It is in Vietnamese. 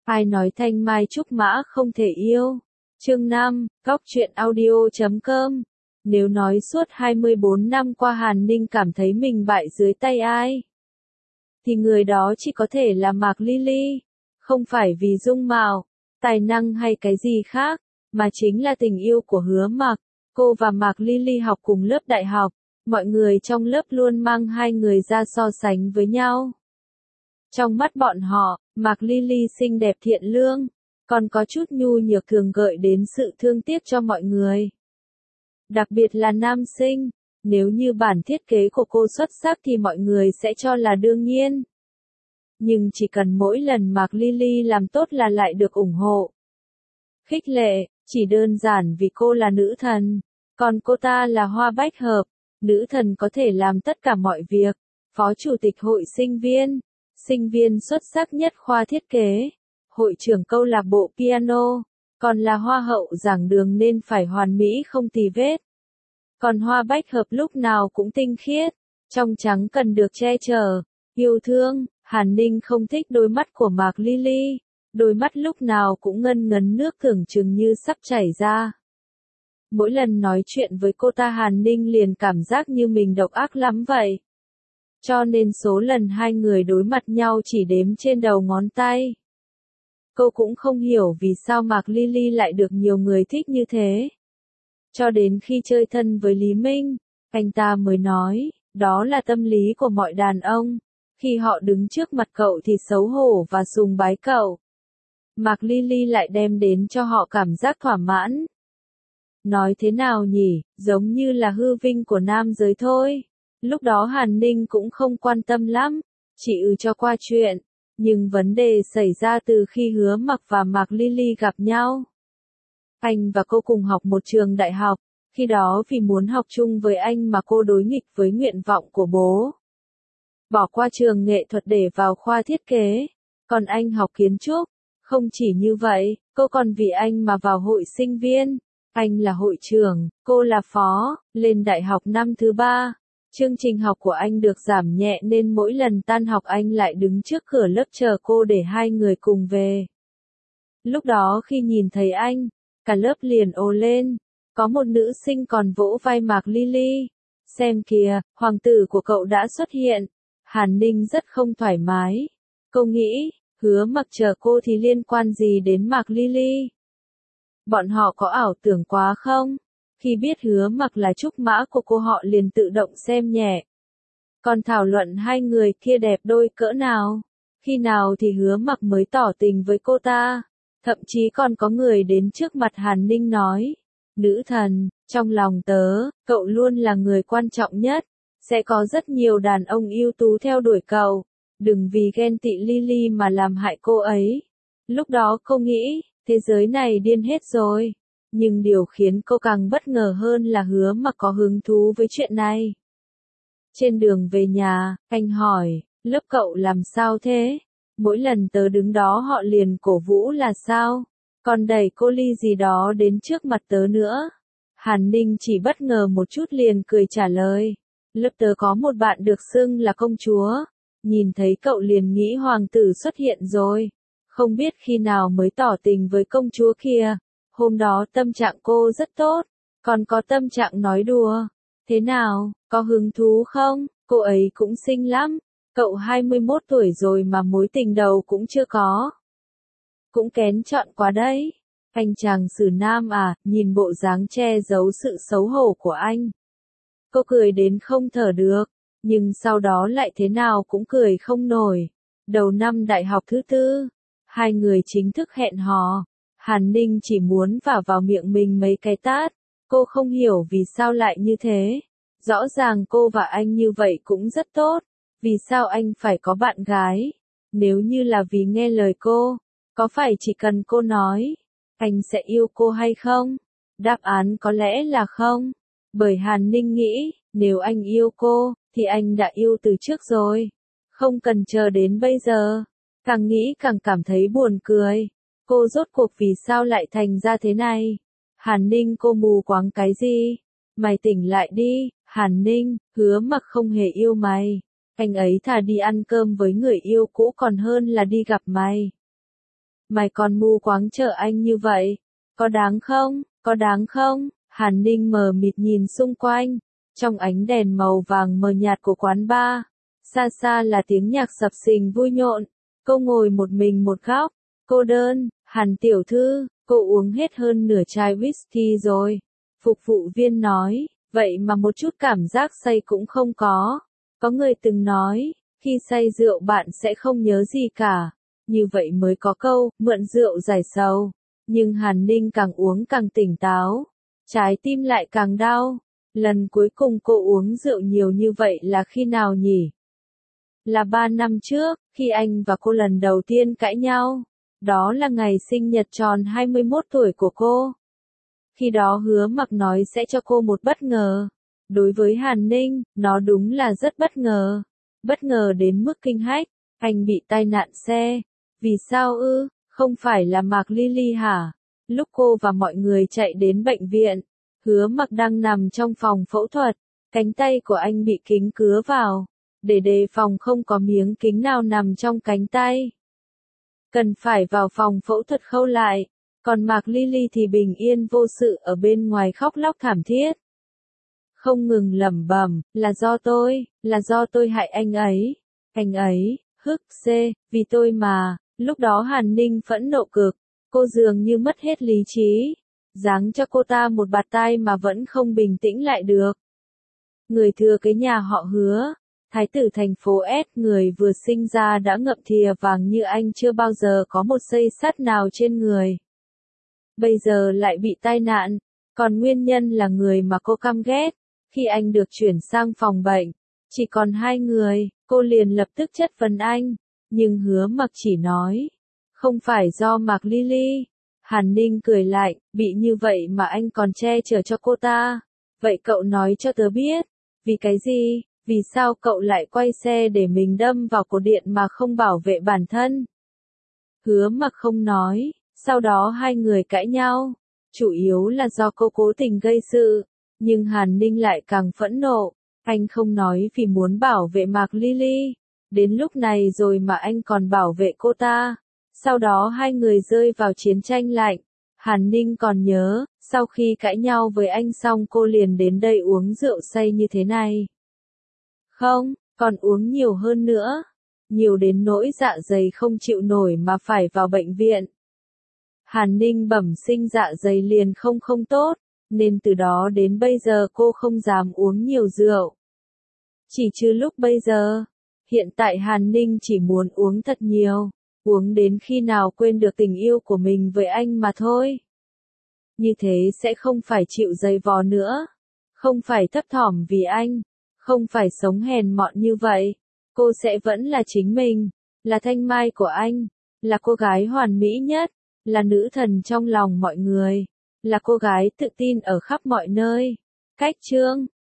Ai nói thanh mai trúc mã không thể yêu? Chương 5, góc truyện audio.com. Nếu nói suốt 24 năm qua Hàn Ninh cảm thấy mình bại dưới tay ai, thì người đó chỉ có thể là Mạc Ly Ly. Không phải vì dung mạo, tài năng hay cái gì khác, mà chính là tình yêu của Hứa Mặc. Cô và Mạc Ly Ly học cùng lớp đại học, mọi người trong lớp luôn mang hai người ra so sánh với nhau. Trong mắt bọn họ, Mạc Ly Ly xinh đẹp thiện lương, còn có chút nhu nhược thường gợi đến sự thương tiếc cho mọi người. Đặc biệt là nam sinh, nếu như bản thiết kế của cô xuất sắc thì mọi người sẽ cho là đương nhiên. Nhưng chỉ cần mỗi lần Mạc Ly Ly làm tốt là lại được ủng hộ, khích lệ, chỉ đơn giản vì cô là nữ thần, còn cô ta là hoa bách hợp. Nữ thần có thể làm tất cả mọi việc, phó chủ tịch hội sinh viên xuất sắc nhất khoa thiết kế, hội trưởng câu lạc bộ piano, còn là hoa hậu giảng đường nên phải hoàn mỹ không tì vết. Còn hoa bách hợp lúc nào cũng tinh khiết, trong trắng cần được che chở, yêu thương. Hàn Ninh không thích đôi mắt của Mạc Ly Ly, đôi mắt lúc nào cũng ngân ngấn nước tưởng chừng như sắp chảy ra. Mỗi lần nói chuyện với cô ta Hàn Ninh liền cảm giác như mình độc ác lắm vậy. Cho nên số lần hai người đối mặt nhau chỉ đếm trên đầu ngón tay. Cô cũng không hiểu vì sao Mạc Ly Ly lại được nhiều người thích như thế. Cho đến khi chơi thân với Lý Minh, anh ta mới nói, đó là tâm lý của mọi đàn ông. Khi họ đứng trước mặt cậu thì xấu hổ và sùng bái cậu. Mạc Ly Ly lại đem đến cho họ cảm giác thỏa mãn. Nói thế nào nhỉ, giống như là hư vinh của nam giới thôi. Lúc đó Hàn Ninh cũng không quan tâm lắm, chỉ cho qua chuyện. Nhưng vấn đề xảy ra từ khi Hứa Mặc và Mạc Ly Ly gặp nhau. Anh và cô cùng học một trường đại học, khi đó vì muốn học chung với anh mà cô đối nghịch với nguyện vọng của bố. Bỏ qua trường nghệ thuật để vào khoa thiết kế, còn anh học kiến trúc. Không chỉ như vậy, cô còn vì anh mà vào hội sinh viên. Anh là hội trưởng, cô là phó. Lên đại học năm thứ 3, chương trình học của anh được giảm nhẹ nên mỗi lần tan học anh lại đứng trước cửa lớp chờ cô để hai người cùng về. Lúc đó khi nhìn thấy anh, cả lớp liền ồ lên. Có một nữ sinh còn vỗ vai Mạc Ly Ly. Xem kìa, hoàng tử của cậu đã xuất hiện. Hàn Ninh rất không thoải mái. Cô nghĩ, Hứa Mặc chờ cô thì liên quan gì đến Mạc Ly Ly? Bọn họ có ảo tưởng quá không? Khi biết Hứa Mặc là trúc mã của cô họ liền tự động xem nhẹ. Còn thảo luận hai người kia đẹp đôi cỡ nào? Khi nào thì Hứa Mặc mới tỏ tình với cô ta? Thậm chí còn có người đến trước mặt Hàn Ninh nói, nữ thần, trong lòng tớ, cậu luôn là người quan trọng nhất. Sẽ có rất nhiều đàn ông ưu tú theo đuổi cậu. Đừng vì ghen tị Lily mà làm hại cô ấy. Lúc đó cô nghĩ, thế giới này điên hết rồi. Nhưng điều khiến cô càng bất ngờ hơn là Hứa Mặc có hứng thú với chuyện này. Trên đường về nhà, anh hỏi, lớp cậu làm sao thế? Mỗi lần tớ đứng đó họ liền cổ vũ là sao? Còn đẩy cô ly gì đó đến trước mặt tớ nữa. Hàn Ninh chỉ bất ngờ một chút liền cười trả lời. Lớp tớ có một bạn được xưng là công chúa. Nhìn thấy cậu liền nghĩ hoàng tử xuất hiện rồi. Không biết khi nào mới tỏ tình với công chúa kia. Hôm đó tâm trạng cô rất tốt. Còn có tâm trạng nói đùa. Thế nào, có hứng thú không? Cô ấy cũng xinh lắm. Cậu 21 tuổi rồi mà mối tình đầu cũng chưa có. Cũng kén chọn quá đấy. Anh chàng xử nam à, nhìn bộ dáng che giấu sự xấu hổ của anh. Cô cười đến không thở được, nhưng sau đó lại thế nào cũng cười không nổi. Đầu năm đại học thứ 4, hai người chính thức hẹn hò. Hàn Ninh chỉ muốn vào miệng mình mấy cái tát. Cô không hiểu vì sao lại như thế. Rõ ràng cô và anh như vậy cũng rất tốt. Vì sao anh phải có bạn gái? Nếu như là vì nghe lời cô, có phải chỉ cần cô nói, anh sẽ yêu cô hay không? Đáp án có lẽ là không. Bởi Hàn Ninh nghĩ, nếu anh yêu cô, thì anh đã yêu từ trước rồi. Không cần chờ đến bây giờ. Càng nghĩ càng cảm thấy buồn cười. Cô rốt cuộc vì sao lại thành ra thế này? Hàn Ninh cô mù quáng cái gì? Mày tỉnh lại đi, Hàn Ninh, Hứa Mặc không hề yêu mày. Anh ấy thà đi ăn cơm với người yêu cũ còn hơn là đi gặp mày. Mày còn mù quáng chờ anh như vậy, có đáng không, có đáng không? Hàn Ninh mờ mịt nhìn xung quanh, trong ánh đèn màu vàng mờ nhạt của quán bar, xa xa là tiếng nhạc sập sình vui nhộn, cô ngồi một mình một góc, cô đơn, Hàn tiểu thư, cô uống hết hơn nửa chai whisky rồi. Phục vụ viên nói, vậy mà một chút cảm giác say cũng không có. Có người từng nói, khi say rượu bạn sẽ không nhớ gì cả. Như vậy mới có câu, mượn rượu giải sầu. Nhưng Hàn Ninh càng uống càng tỉnh táo. Trái tim lại càng đau. Lần cuối cùng cô uống rượu nhiều như vậy là khi nào nhỉ? Là 3 năm trước, khi anh và cô lần đầu tiên cãi nhau. Đó là ngày sinh nhật tròn 21 tuổi của cô. Khi đó Hứa Mặc nói sẽ cho cô một bất ngờ. Đối với Hàn Ninh, nó đúng là rất bất ngờ. Bất ngờ đến mức kinh hách, anh bị tai nạn xe. Vì sao ư? Không phải là Mạc Lily hả? Lúc cô và mọi người chạy đến bệnh viện, Hứa Mặc đang nằm trong phòng phẫu thuật, cánh tay của anh bị kính cứa vào, để đề phòng không có miếng kính nào nằm trong cánh tay. Cần phải vào phòng phẫu thuật khâu lại, còn Mạc Lily thì bình yên vô sự ở bên ngoài khóc lóc thảm thiết. Không ngừng lẩm bẩm, là do tôi hại anh ấy, vì tôi mà. Lúc đó Hàn Ninh phẫn nộ cực, cô dường như mất hết lý trí, giáng cho cô ta một bạt tai mà vẫn không bình tĩnh lại được. Người thừa kế nhà họ Hứa, thái tử thành phố S, người vừa sinh ra đã ngậm thìa vàng như anh, chưa bao giờ có một xây sắt nào trên người. Bây giờ lại bị tai nạn, còn nguyên nhân là người mà cô căm ghét. Khi anh được chuyển sang phòng bệnh, chỉ còn 2 người, cô liền lập tức chất vấn anh, nhưng Hứa Mặc chỉ nói, không phải do Mạc Lily. Hàn Ninh cười lạnh, bị như vậy mà anh còn che chở cho cô ta. Vậy cậu nói cho tớ biết, vì cái gì, vì sao cậu lại quay xe để mình đâm vào cột điện mà không bảo vệ bản thân? Hứa Mặc không nói, sau đó 2 người cãi nhau, chủ yếu là do cô cố tình gây sự, nhưng Hàn Ninh lại càng phẫn nộ, anh không nói vì muốn bảo vệ Mạc Lily, đến lúc này rồi mà anh còn bảo vệ cô ta. Sau đó 2 người rơi vào chiến tranh lạnh. Hàn Ninh còn nhớ, sau khi cãi nhau với anh xong cô liền đến đây uống rượu say như thế này. Không, còn uống nhiều hơn nữa. Nhiều đến nỗi dạ dày không chịu nổi mà phải vào bệnh viện. Hàn Ninh bẩm sinh dạ dày liền không tốt, nên từ đó đến bây giờ cô không dám uống nhiều rượu. Chỉ trừ lúc bây giờ, hiện tại Hàn Ninh chỉ muốn uống thật nhiều, uống đến khi nào quên được tình yêu của mình với anh mà thôi. Như thế sẽ không phải chịu giày vò nữa, không phải thấp thỏm vì anh, không phải sống hèn mọn như vậy. Cô sẽ vẫn là chính mình, là thanh mai của anh, là cô gái hoàn mỹ nhất, là nữ thần trong lòng mọi người, là cô gái tự tin ở khắp mọi nơi. Cách chương